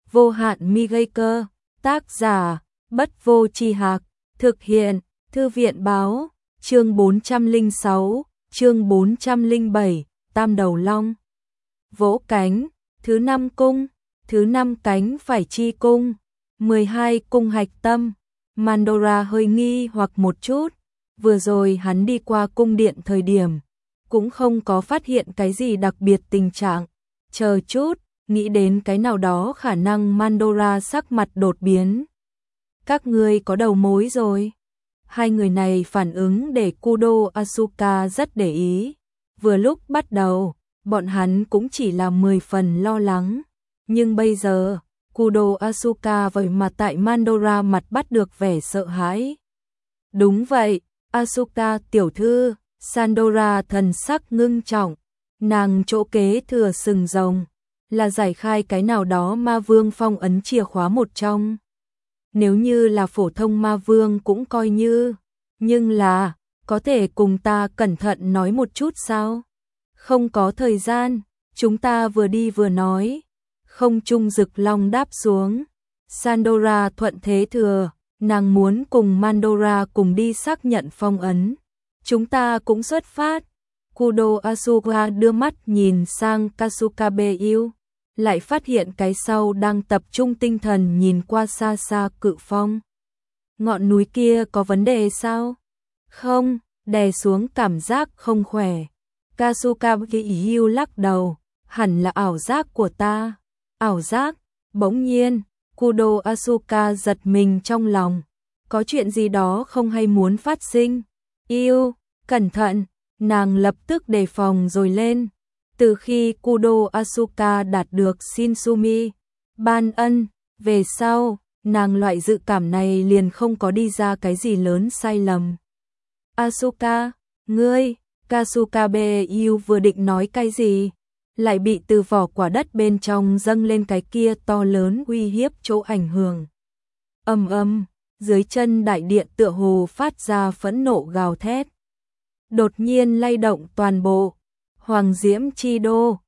vô hạn mi gây cơ, tác giả, Bất Vô Tri Hạc, thực hiện, Thư viện báo, chương 406, chương 407, Tam Đầu Long. Vỗ cánh, thứ 5 cung, thứ 5 cánh phải chi cung, 12 cung hạch tâm. Mandora hơi nghi hoặc một chút, vừa rồi hắn đi qua cung điện thời điểm, cũng không có phát hiện cái gì đặc biệt tình trạng. Chờ chút, nghĩ đến cái nào đó khả năng Mandora sắc mặt đột biến. Các ngươi có đầu mối rồi. Hai người này phản ứng để Kudo Asuka rất để ý. Vừa lúc bắt đầu, bọn hắn cũng chỉ là 10 phần lo lắng. Nhưng bây giờ, Kudo Asuka vậy mà tại Mandora mặt bắt được vẻ sợ hãi. Đúng vậy, Asuka tiểu thư, Sandora thần sắc ngưng trọng. Nàng chỗ kế thừa sừng rồng, là giải khai cái nào đó ma vương phong ấn chìa khóa một trong. Nếu như là phổ thông ma vương cũng coi như, nhưng là, có thể cùng ta cẩn thận nói một chút sao? Không có thời gian, chúng ta vừa đi vừa nói. Không trung rực long đáp xuống. Sandora thuận thế thừa, nàng muốn cùng Mandora cùng đi xác nhận phong ấn. Chúng ta cũng xuất phát. Kudo Asuka đưa mắt nhìn sang Kasukabe yêu, lại phát hiện cái sau đang tập trung tinh thần nhìn qua xa xa cự phong. Ngọn núi kia có vấn đề sao? Không, đè xuống cảm giác không khỏe. Kasukabe yêu lắc đầu, hẳn là ảo giác của ta. Ảo giác? Bỗng nhiên, Kudo Asuka giật mình trong lòng. Có chuyện gì đó không hay muốn phát sinh. Yêu, cẩn thận, nàng lập tức đề phòng rồi lên. Từ khi Kudo Asuka đạt được Shinsumi ban ân, về sau, nàng loại dự cảm này liền không có đi ra cái gì lớn sai lầm. Asuka, ngươi, Kasukabe yêu vừa định nói cái gì, lại bị từ vỏ quả đất bên trong dâng lên cái kia to lớn uy hiếp chỗ ảnh hưởng. Ầm, dưới chân đại điện tựa hồ phát ra phẫn nộ gào thét. Đột nhiên lay động toàn bộ. Hoàng diễm chi đô,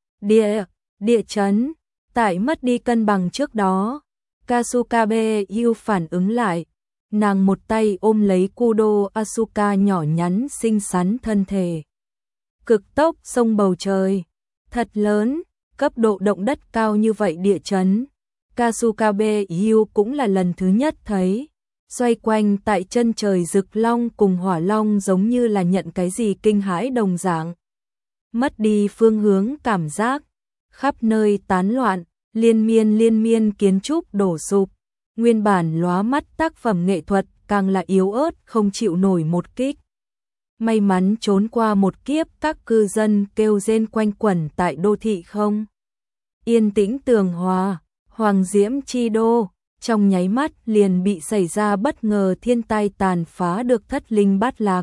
địa chấn, tại mất đi cân bằng trước đó. Kasukabe yêu phản ứng lại, nàng một tay ôm lấy Kudo Asuka nhỏ nhắn xinh xắn thân thể. Cực tốc sông bầu trời, thật lớn, cấp độ động đất cao như vậy địa chấn. Kasukabe yêu cũng là lần thứ nhất thấy. Xoay quanh tại chân trời rực long cùng hỏa long giống như là nhận cái gì kinh hãi đồng dạng. Mất đi phương hướng cảm giác, khắp nơi tán loạn, liên miên kiến trúc đổ sụp. Nguyên bản lóa mắt tác phẩm nghệ thuật càng là yếu ớt không chịu nổi một kích. May mắn trốn qua một kiếp, các cư dân kêu rên quanh quẩn tại đô thị không. Yên tĩnh tường hòa, hoàng diễm chi đô. Trong nháy mắt liền bị xảy ra bất ngờ thiên tai tàn phá được thất linh bát lạc.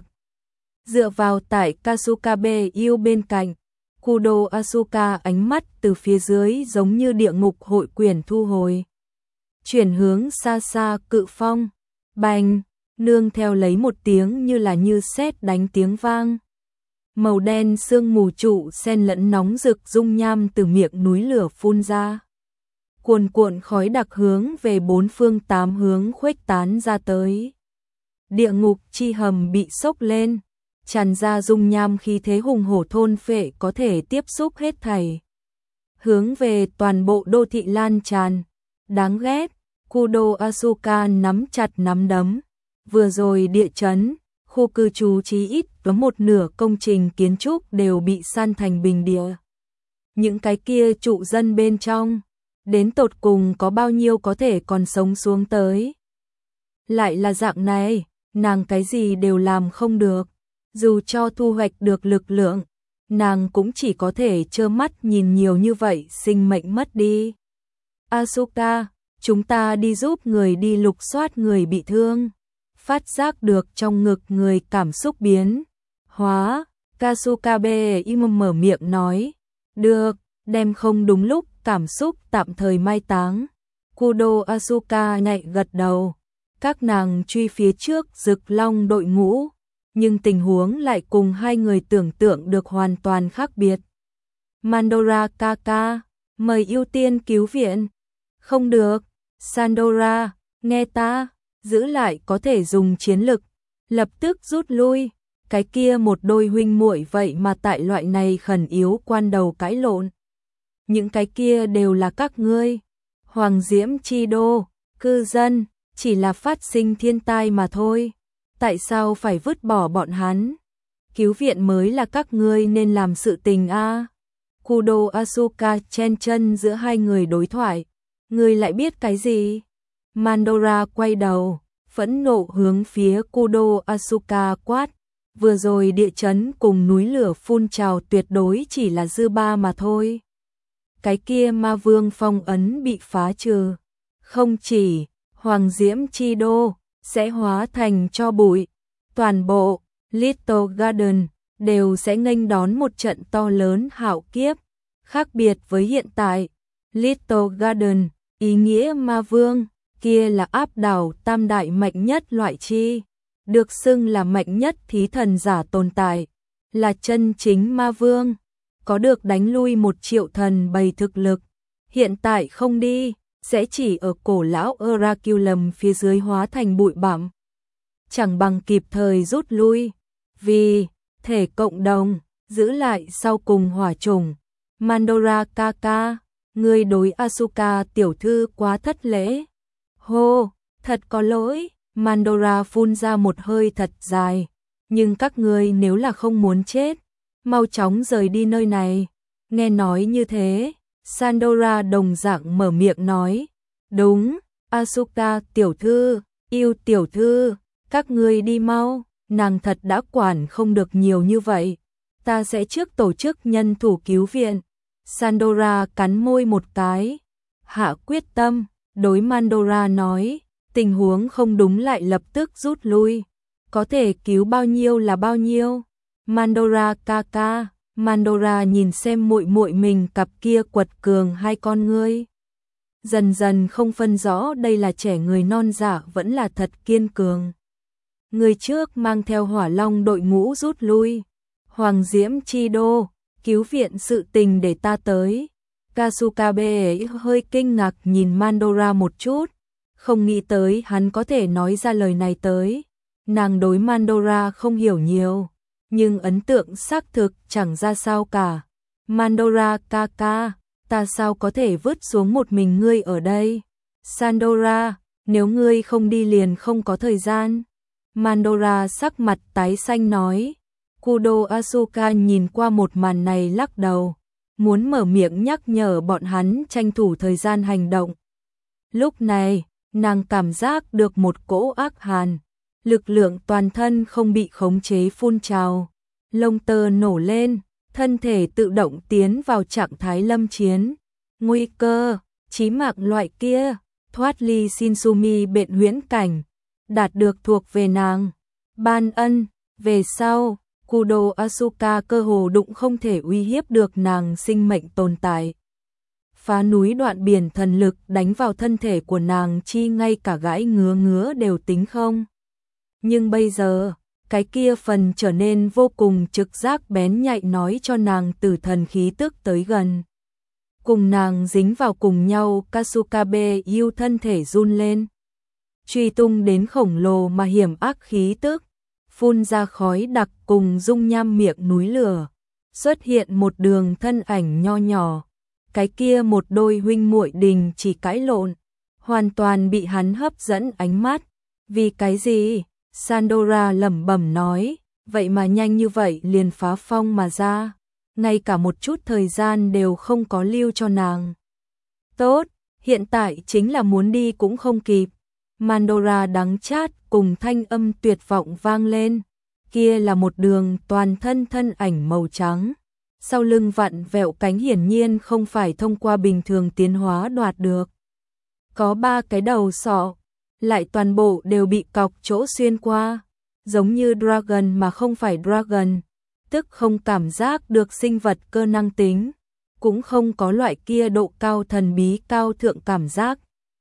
Dựa vào tại Kasukabe yêu bên cạnh, Kudo Asuka ánh mắt từ phía dưới giống như địa ngục hội quyển thu hồi. Chuyển hướng xa xa cự phong, bành, nương theo lấy một tiếng như là như sét đánh tiếng vang. Màu đen sương mù trụ xen lẫn nóng rực dung nham từ miệng núi lửa phun ra. Cuồn cuộn khói đặc hướng về bốn phương tám hướng khuếch tán ra tới. Địa ngục chi hầm bị sốc lên, tràn ra dung nham khí thế hùng hổ thôn phệ có thể tiếp xúc hết thảy. Hướng về toàn bộ đô thị lan tràn. Đáng ghét, Kudo Asuka nắm chặt nắm đấm. Vừa rồi địa chấn, khu cư trú chí ít có một nửa công trình kiến trúc đều bị san thành bình địa. Những cái kia trụ dân bên trong, đến tột cùng có bao nhiêu có thể còn sống xuống tới. Lại là dạng này, nàng cái gì đều làm không được. Dù cho thu hoạch được lực lượng, nàng cũng chỉ có thể trơ mắt nhìn nhiều như vậy sinh mệnh mất đi. Asuka, chúng ta đi giúp người đi lục soát người bị thương. Phát giác được trong ngực người cảm xúc biến hóa, Kasukabe im mở miệng nói. Được, đem không đúng lúc cảm xúc tạm thời mai táng. Kudo Asuka nhạy gật đầu. Các nàng truy phía trước rực long đội ngũ, nhưng tình huống lại cùng hai người tưởng tượng được hoàn toàn khác biệt. Mandora Kaka, mời ưu tiên cứu viện. Không được, Sandora, nghe ta, giữ lại có thể dùng chiến lực, lập tức rút lui. Cái kia một đôi huynh muội vậy mà tại loại này khẩn yếu quan đầu cãi lộn. Những cái kia đều là các ngươi. Hoàng Diễm Chi Đô, cư dân, chỉ là phát sinh thiên tai mà thôi. Tại sao phải vứt bỏ bọn hắn? Cứu viện mới là các ngươi nên làm sự tình a. Kudo Asuka chen chân giữa hai người đối thoại. Ngươi lại biết cái gì? Mandora quay đầu, phẫn nộ hướng phía Kudo Asuka quát. Vừa rồi địa chấn cùng núi lửa phun trào tuyệt đối chỉ là dư ba mà thôi. Cái kia ma vương phong ấn bị phá trừ. Không chỉ, Hoàng Diễm Chi Đô sẽ hóa thành tro bụi. Toàn bộ Little Garden đều sẽ nghênh đón một trận to lớn hạo kiếp. Khác biệt với hiện tại, Little Garden, ý nghĩa ma vương, kia là áp đảo tam đại mạnh nhất loại chi. Được xưng là mạnh nhất thí thần giả tồn tại, là chân chính ma vương, có được đánh lui 1 triệu thần bầy thực lực. Hiện tại không đi, sẽ chỉ ở cổ lão Oraculum phía dưới hóa thành bụi bặm. Chẳng bằng kịp thời rút lui, vì thể cộng đồng, giữ lại sau cùng hỏa chủng. Mandora Kaka, người đối Asuka tiểu thư quá thất lễ. Hô, thật có lỗi. Mandora phun ra một hơi thật dài. Nhưng các ngươi nếu là không muốn chết, mau chóng rời đi nơi này. Nghe nói như thế, Sandora đồng dạng mở miệng nói. Đúng, Asuka tiểu thư, yêu tiểu thư, các ngươi đi mau. Nàng thật đã quản không được nhiều như vậy. Ta sẽ trước tổ chức nhân thủ cứu viện. Sandora cắn môi một cái. Hạ quyết tâm, đối Mandora nói. Tình huống không đúng lại lập tức rút lui. Có thể cứu bao nhiêu là bao nhiêu. Mandora Kaka, Mandora nhìn xem muội muội mình cặp kia quật cường hai con ngươi. Dần dần không phân rõ đây là trẻ người non dạ vẫn là thật kiên cường. Người trước mang theo hỏa long đội ngũ rút lui. Hoàng Diễm Chi Đô, cứu viện sự tình để ta tới. Kasukabe ấy hơi kinh ngạc nhìn Mandora một chút. Không nghĩ tới hắn có thể nói ra lời này tới. Nàng đối Mandora không hiểu nhiều, nhưng ấn tượng xác thực chẳng ra sao cả. Mandora Kaka, ta sao có thể vứt xuống một mình ngươi ở đây? Sandora, nếu ngươi không đi liền không có thời gian. Mandora sắc mặt tái xanh nói. Kudo Asuka nhìn qua một màn này lắc đầu, muốn mở miệng nhắc nhở bọn hắn tranh thủ thời gian hành động. Lúc này, nàng cảm giác được một cỗ ác hàn, lực lượng toàn thân không bị khống chế phun trào, lông tơ nổ lên, thân thể tự động tiến vào trạng thái lâm chiến. Nguy cơ, chí mạng loại kia, thoát ly Shinsumi bện huyễn cảnh, đạt được thuộc về nàng. Ban ân, về sau, Kudo Asuka cơ hồ đụng không thể uy hiếp được nàng sinh mệnh tồn tại. Phá núi đoạn biển thần lực đánh vào thân thể của nàng chi ngay cả gãi ngứa đều tính không. Nhưng bây giờ, cái kia phần trở nên vô cùng trực giác bén nhạy nói cho nàng tử thần khí tức tới gần. Cùng nàng dính vào cùng nhau, Kasukabe yêu thân thể run lên. Truy tung đến khổng lồ mà hiểm ác khí tức, phun ra khói đặc cùng dung nham miệng núi lửa. Xuất hiện một đường thân ảnh nho nhỏ. Cái kia một đôi huynh muội đình chỉ cãi lộn, hoàn toàn bị hắn hấp dẫn ánh mắt. Vì cái gì? Sandora lẩm bẩm nói, vậy mà nhanh như vậy liền phá phong mà ra, ngay cả một chút thời gian đều không có lưu cho nàng. Tốt, hiện tại chính là muốn đi cũng không kịp. Mandora đắng chát cùng thanh âm tuyệt vọng vang lên. Kia là một đường toàn thân thân ảnh màu trắng. Sau lưng vặn vẹo cánh hiển nhiên không phải thông qua bình thường tiến hóa đoạt được. Có 3 cái đầu sọ, lại toàn bộ đều bị cọc chỗ xuyên qua, giống như dragon mà không phải dragon, tức không cảm giác được sinh vật cơ năng tính, cũng không có loại kia độ cao thần bí cao thượng cảm giác.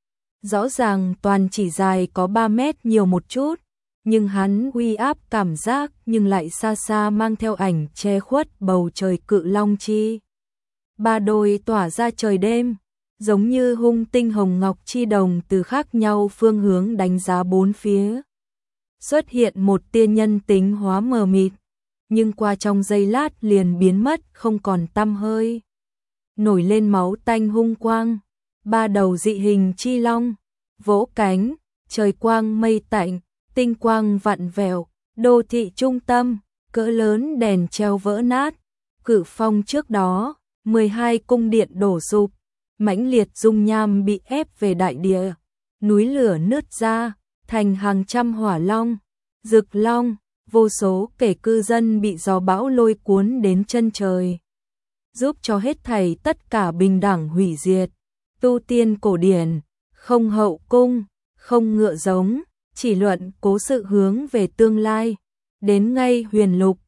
Rõ ràng toàn chỉ dài có 3 mét nhiều một chút, nhưng hắn uy áp cảm giác nhưng lại xa xa mang theo ảnh che khuất bầu trời cự long chi. 3 đôi tỏa ra trời đêm, giống như hung tinh hồng ngọc chi đồng từ khác nhau phương hướng đánh giá bốn phía. Xuất hiện một tia nhân tính hóa mờ mịt, nhưng qua trong giây lát liền biến mất không còn tăm hơi. Nổi lên máu tanh hung quang, ba đầu dị hình chi long, vỗ cánh, trời quang mây tạnh, tinh quang vặn vẹo, đô thị trung tâm, cỡ lớn đèn treo vỡ nát, cự phong trước đó, 12 cung điện đổ sụp, mãnh liệt dung nham bị ép về đại địa, núi lửa nứt ra, thành hàng trăm hỏa long, rực long, vô số kẻ cư dân bị gió bão lôi cuốn đến chân trời. Giúp cho hết thảy tất cả bình đẳng hủy diệt, tu tiên cổ điển, không hậu cung, không ngựa giống, chỉ luận cố sự hướng về tương lai, đến ngay huyền lục,